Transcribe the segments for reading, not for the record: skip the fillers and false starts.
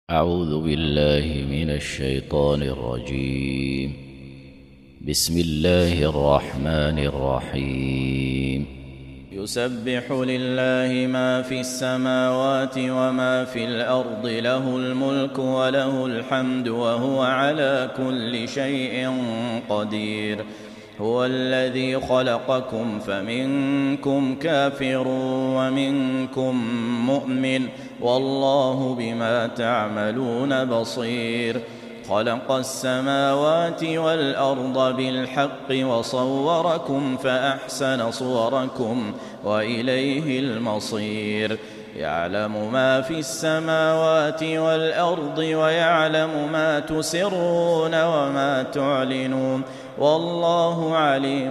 أعوذ بالله من الشيطان الرجيم. بسم الله الرحمن الرحيم. يسبح لله ما في السماوات وما في الأرض، له الملك وله الحمد وهو على كل شيء قدير. هو الذي خلقكم فمنكم كافر ومنكم مؤمن، والله بما تعملون بصير. خلق السماوات والأرض بالحق وصوركم فأحسن صوركم وإليه المصير. يعلم ما في السماوات والأرض ويعلم ما تسرون وما تعلنون، والله عليم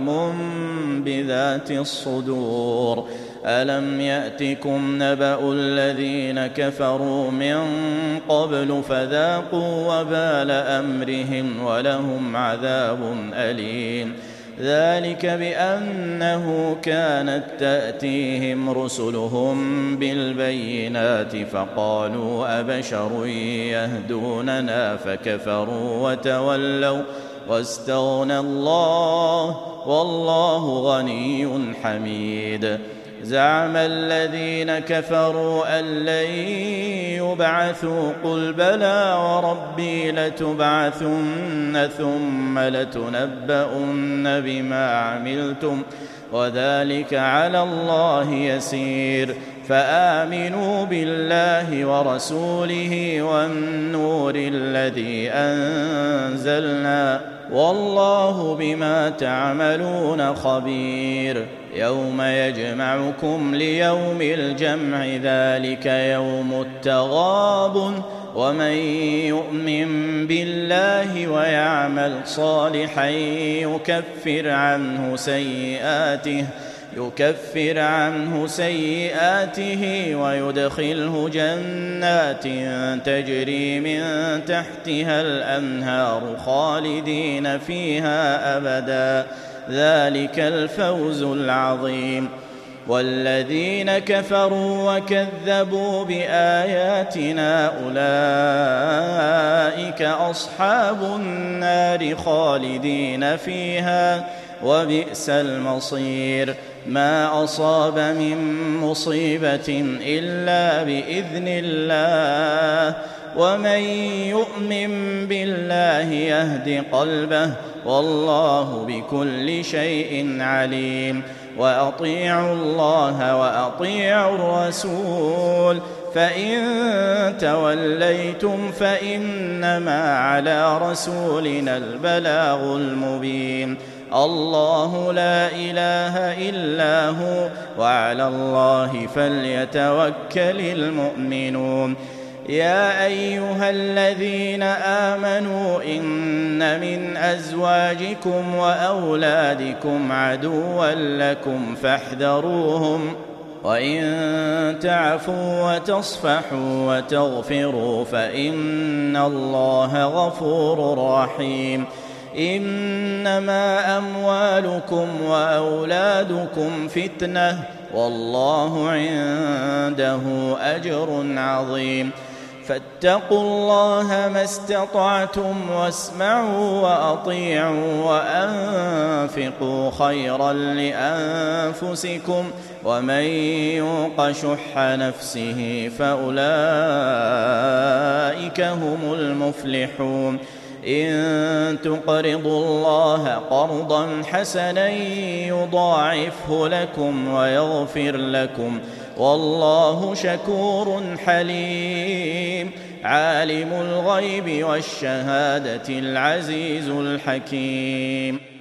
بذات الصدور. ألم يأتكم نبأ الذين كفروا من قبل فذاقوا وبال أمرهم ولهم عذاب أليم. ذلك بأنه كانت تأتيهم رسلهم بالبينات فقالوا أبشر يهدوننا فكفروا وتولوا واستغنى الله والله غني حميد. زعم الذين كفروا أن لن يبعثوا، قل بلى وربي لتبعثن ثم لتنبؤن بما عملتم وذلك على الله يسير. فآمنوا بالله ورسوله والنور الذي أنزلنا، والله بما تعملون خبير. يوم يجمعكم ليوم الجمع، ذلك يوم التغابن. ومن يؤمن بالله ويعمل صالحا يكفر عنه سيئاته ويدخله جنات تجري من تحتها الأنهار خالدين فيها أبدا، ذلك الفوز العظيم. والذين كفروا وكذبوا بآياتنا أولئك أصحاب النار خالدين فيها وبئس المصير. ما أصاب من مصيبة إلا بإذن الله، ومن يؤمن بالله يهد قلبه، والله بكل شيء عليم. وأطيعوا الله وأطيعوا الرسول، فإن توليتم فإنما على رسولنا البلاغ المبين. الله لا إله إلا هو، وعلى الله فليتوكل المؤمنون. يا أيها الذين آمنوا إن من أزواجكم وأولادكم عدوا لكم فاحذروهم، وإن تعفوا وتصفحوا وتغفروا فإن الله غفور رحيم. إنما أموالكم وأولادكم فتنة، والله عنده أجر عظيم. فاتقوا الله ما استطعتم واسمعوا وأطيعوا وأنفقوا خيرا لأنفسكم، ومن يوق شح نفسه فأولئك هم المفلحون. إن تقرضوا الله قرضا حسنا يضاعفه لكم ويغفر لكم، والله شكور حليم. عالم الغيب والشهادة العزيز الحكيم.